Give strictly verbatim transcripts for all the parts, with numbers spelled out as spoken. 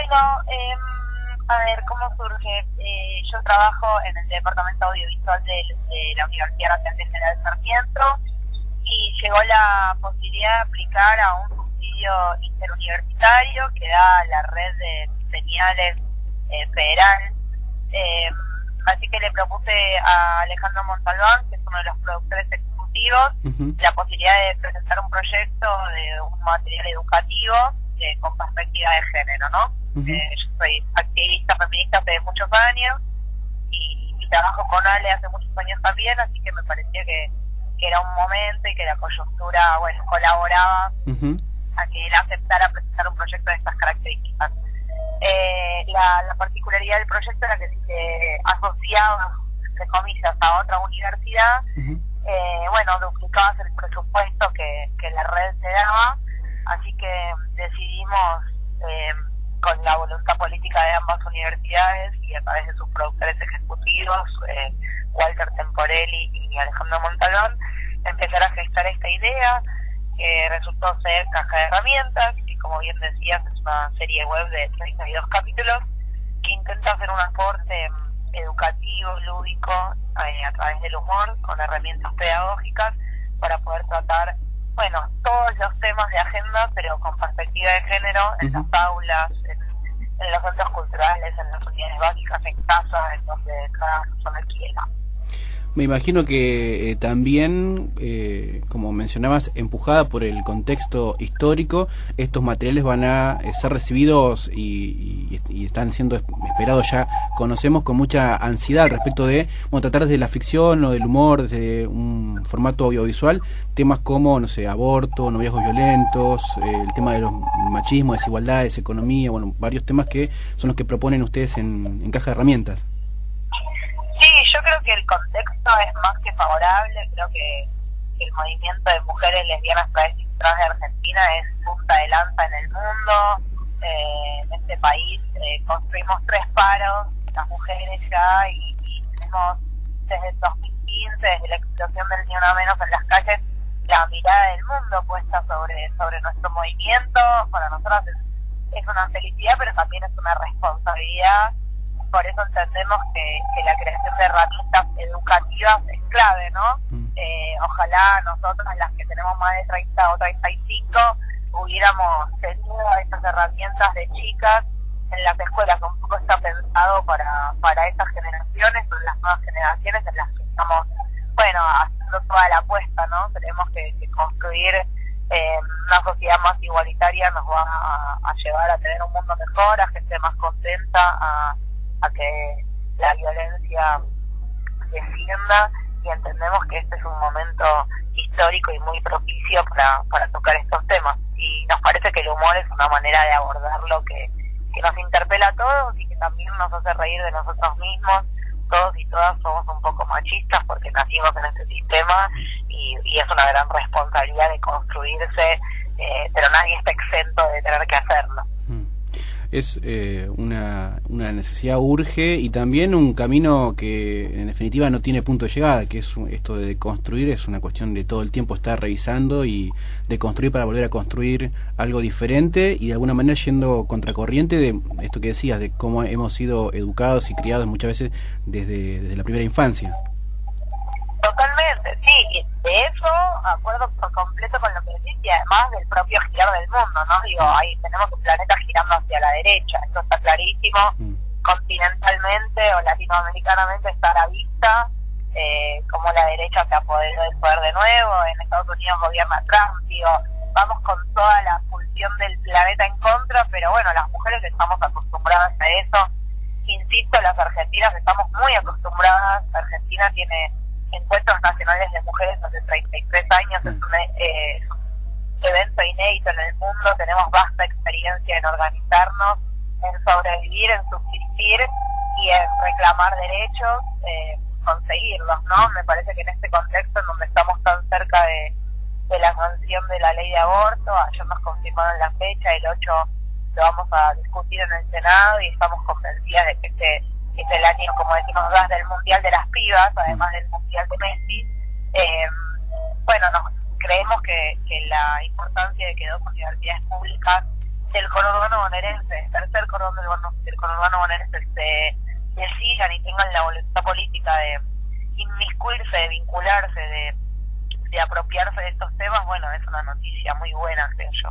Bueno, eh, a ver, ¿cómo surge? Eh, yo trabajo en el Departamento Audiovisual de, de la Universidad Nacional General Sarmiento y llegó la posibilidad de aplicar a un subsidio interuniversitario que da la red de señales eh, federal. Eh, así que le propuse a Alejandro Montalbán, que es uno de los productores ejecutivos, uh-huh. la posibilidad de presentar un proyecto de un material educativo eh, con perspectiva de género, ¿no? Uh-huh. Eh, yo soy activista feminista hace muchos años y, y trabajo con Ale hace muchos años también, así que me parecía que, que era un momento y que la coyuntura, bueno, colaboraba uh-huh. a que él aceptara presentar un proyecto de estas características. Eh, la, la particularidad del proyecto era que si se asociaba, entre comillas, a otra universidad, uh-huh. eh, bueno, duplicabas el presupuesto que, que la red te daba, así que decidimos, eh, con la voluntad política de ambas universidades y a través de sus productores ejecutivos, eh, Walter Temporelli y Alejandro Montalbán, empezar a gestar esta idea que resultó ser Caja de Herramientas, que como bien decías es una serie web de treinta y dos capítulos que intenta hacer un aporte educativo, lúdico, eh, a través del humor, con herramientas pedagógicas para poder tratar, bueno, todos los temas de agenda, pero con perspectiva de género, en uh-huh. las aulas, en, en los centros culturales, en las unidades básicas, en casa, en donde cada persona quiera. Me imagino que eh, también, eh, como mencionabas, empujada por el contexto histórico, estos materiales van a eh, ser recibidos y, y, y están siendo esperados ya, conocemos, con mucha ansiedad respecto de, bueno, tratar desde la ficción o del humor, desde un formato audiovisual, temas como, no sé, aborto, noviazgos violentos, eh, el tema de los machismos, desigualdades, economía, bueno, varios temas que son los que proponen ustedes en, en Caja de Herramientas. Sí, yo creo que el contexto es más que favorable. Creo que el movimiento de mujeres lesbianas, travestis y trans de Argentina es punta de lanza en el mundo. Eh, en este país eh, construimos tres paros, las mujeres ya, y, y tenemos desde el dos mil quince, desde la explosión del Ni Una Menos en las calles, la mirada del mundo puesta sobre, sobre nuestro movimiento. Para nosotros es, es una felicidad, pero también es una responsabilidad. Por eso entendemos que, que la creación de herramientas educativas es clave, ¿no? Mm. Eh, ojalá nosotros, las que tenemos más de treinta o treinta y cinco, hubiéramos tenido estas herramientas de chicas en las escuelas. Un poco está pensado para, para estas generaciones, para las nuevas generaciones en las que estamos, bueno, haciendo toda la apuesta, ¿no? Tenemos que, que construir eh, una sociedad más igualitaria, nos va a, a llevar a tener un mundo mejor, a gente más contenta, a a que la violencia descienda, y entendemos que este es un momento histórico y muy propicio para, para tocar estos temas, y nos parece que el humor es una manera de abordarlo que, que nos interpela a todos y que también nos hace reír de nosotros mismos. Todos y todas somos un poco machistas porque nacimos en este sistema y, y es una gran responsabilidad de construirse, eh, pero nadie está exento de tener que hacerlo. Es eh, una, una necesidad urge y también un camino que en definitiva no tiene punto de llegada, que es un, esto de construir es una cuestión de todo el tiempo estar revisando y de construir para volver a construir algo diferente y de alguna manera yendo contracorriente de esto que decías, de cómo hemos sido educados y criados muchas veces desde, desde la primera infancia. Totalmente, sí, de eso acuerdo por completo con lo que decís y además del propio girar del mundo, ¿no? Digo, ahí tenemos un planeta girando hacia la derecha, eso está clarísimo, mm. continentalmente o latinoamericanamente está a la vista, eh, como la derecha se apoderó del poder de nuevo, en Estados Unidos gobierna Trump, digo, vamos con toda la pulsión del planeta en contra, pero bueno, las mujeres estamos acostumbradas a eso, insisto, las argentinas estamos muy acostumbradas, Argentina tiene encuentros nacionales de mujeres hace treinta y tres años, es un, eh, un evento inédito en el mundo, tenemos vasta experiencia en organizarnos, en sobrevivir, en subsistir y en reclamar derechos, eh, conseguirlos, ¿no? Me parece que en este contexto en donde estamos tan cerca de, de la sanción de la ley de aborto, ayer nos confirmaron la fecha, el ocho lo vamos a discutir en el Senado y estamos convencidas de que este es el año, como decimos, del Mundial de las Pibas, además del Mundial de Messi. Eh, bueno, nos creemos que, que la importancia de que dos universidades públicas del conurbano bonaerense, el tercer cordón del, del conurbano bonaerense, se decidan y tengan la voluntad política de inmiscuirse, de vincularse, de, de apropiarse de estos temas, bueno, es una noticia muy buena, creo yo.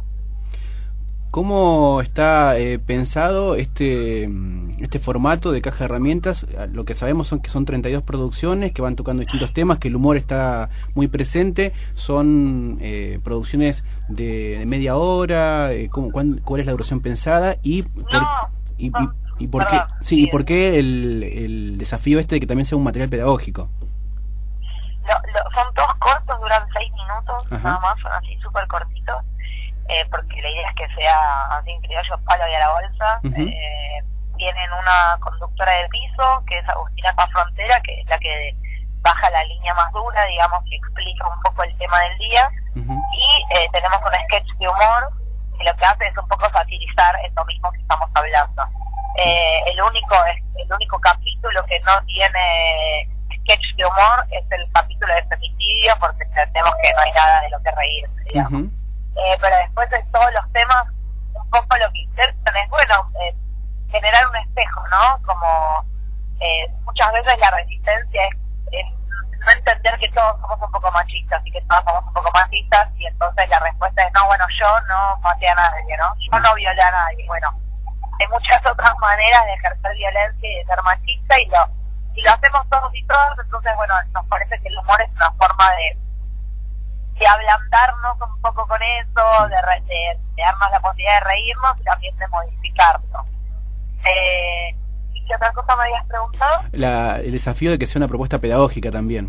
¿Cómo está eh, pensado este este formato de caja de herramientas? Lo que sabemos son que son treinta y dos producciones que van tocando distintos temas, que el humor está muy presente, son eh, producciones de, de media hora, eh, ¿cómo, cuán, ¿cuál es la duración pensada? Y por, no, y, no, y, y por perdón, qué sí, y por qué el, el desafío este de que también sea un material pedagógico. Lo, lo, son todos cortos, duran seis minutos, Ajá. nada más, son así súper cortitos. Eh, porque la idea es que sea así en criollo, palo y a la bolsa. Uh-huh. eh, tienen una conductora de piso, que es Agustina Paz Frontera, que es la que baja la línea más dura, digamos, que explica un poco el tema del día. Uh-huh. Y eh, tenemos un sketch de humor, que lo que hace es un poco satirizar esto mismo que estamos hablando. Eh, el único el único capítulo que no tiene sketch de humor es el capítulo de femicidio, porque entendemos que no hay nada de lo que reír, digamos. Uh-huh. Eh, pero después de todos los temas, un poco lo que intentan es, bueno, eh, generar un espejo, ¿no? Como eh, muchas veces la resistencia es, es no entender que todos somos un poco machistas y que todos somos un poco machistas, y entonces la respuesta es, no, bueno, yo no maté a nadie, ¿no? Yo no violé a nadie. Bueno, hay muchas otras maneras de ejercer violencia y de ser machista, y lo, y lo hacemos todos y todas, entonces, bueno, nos parece que el humor es una forma de de ablandarnos un poco con eso, de, re, de, de darnos la posibilidad de reírnos y también de modificarlo. Eh, ¿Y qué otra cosa me habías preguntado? La, el desafío de que sea una propuesta pedagógica también.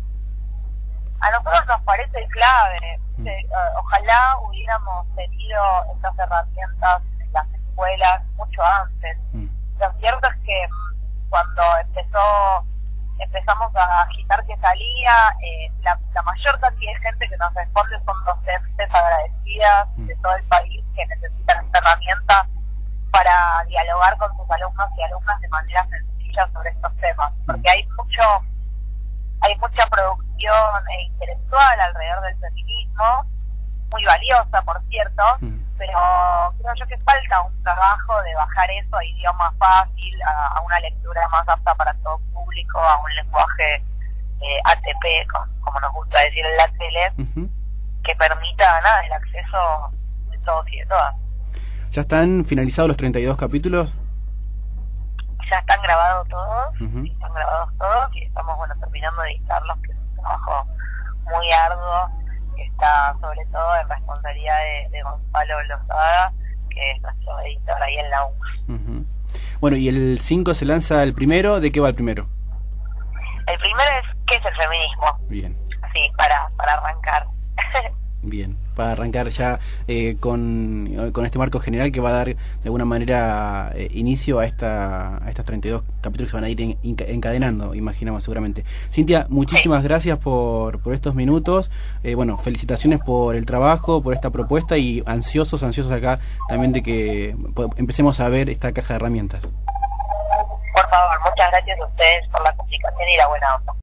A nosotros nos parece clave. Mm. Eh, ojalá hubiéramos tenido estas herramientas en las escuelas mucho antes. Mm. Lo cierto es que cuando empezó... empezamos a agitar que salía, eh, la, la mayor cantidad de gente que nos responde son docentes agradecidas de todo el país que necesitan esta herramienta para dialogar con sus alumnos y alumnas de manera sencilla sobre estos temas, porque hay mucho hay mucha producción intelectual alrededor del feminismo, muy valiosa, por cierto, pero creo yo que falta un trabajo de bajar eso a idioma fácil, a, a una lectura más apta para todo público, a un lenguaje eh, A T P, con, como nos gusta decir en la tele, uh-huh. que permita nada el acceso de todos y de todas. ¿Ya están finalizados los treinta y dos capítulos? Ya están grabados todos, uh-huh. están grabados todos y estamos bueno terminando de editarlos, que es un trabajo muy arduo, que está sobre todo en responsabilidad de, de Gonzalo Lozada, que es nuestro editor ahí en la U. Uh-huh. Bueno, y el cinco se lanza el primero. ¿De qué va el primero? El primero es ¿qué es el feminismo? Bien. Así, para, para arrancar. Bien, para arrancar ya eh, con, con este marco general que va a dar de alguna manera eh, inicio a esta a estos treinta y dos capítulos que se van a ir en, encadenando, imaginamos seguramente. Cintia, muchísimas sí. gracias por, por estos minutos. Eh, bueno, felicitaciones por el trabajo, por esta propuesta, y ansiosos, ansiosos acá también de que empecemos a ver esta caja de herramientas. Por favor, muchas gracias a ustedes por la comunicación y la buena onda.